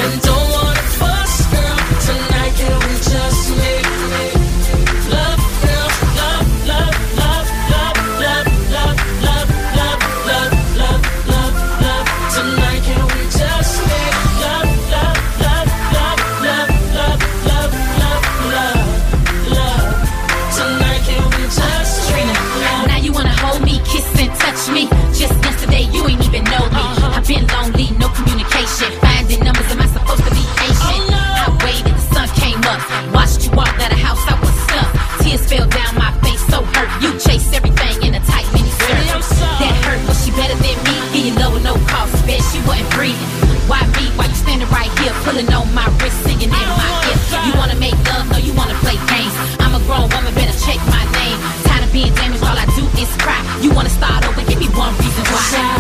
And don't wanna fuss, girl. Tonight can we just make love, girl? Love, love, love, love, love, love, love, love, love, love, love, love. Tonight can we just make love, love, love, love, love, love, love, love, love, love. Tonight can we just Trina, now you wanna hold me, kiss and touch me. Just yesterday you ain't even know me. I've been lonely, no communication. Finding numbers, am I supposed to be patient? I waited, the sun came up. Watched you walk out of house, I was stuck. Tears fell down my face, so hurt. You chased everything in a tight mini skirt. That hurt, was she better than me? Getting low with no cost, bet she wasn't breathing. Why me? Why you standing right here, pulling on my wrist, singing in my ear? You wanna make love, no, you wanna play games. I'm a grown woman, better check my name. Tired of being damaged, all I do is cry. You wanna start over, give me one reason why.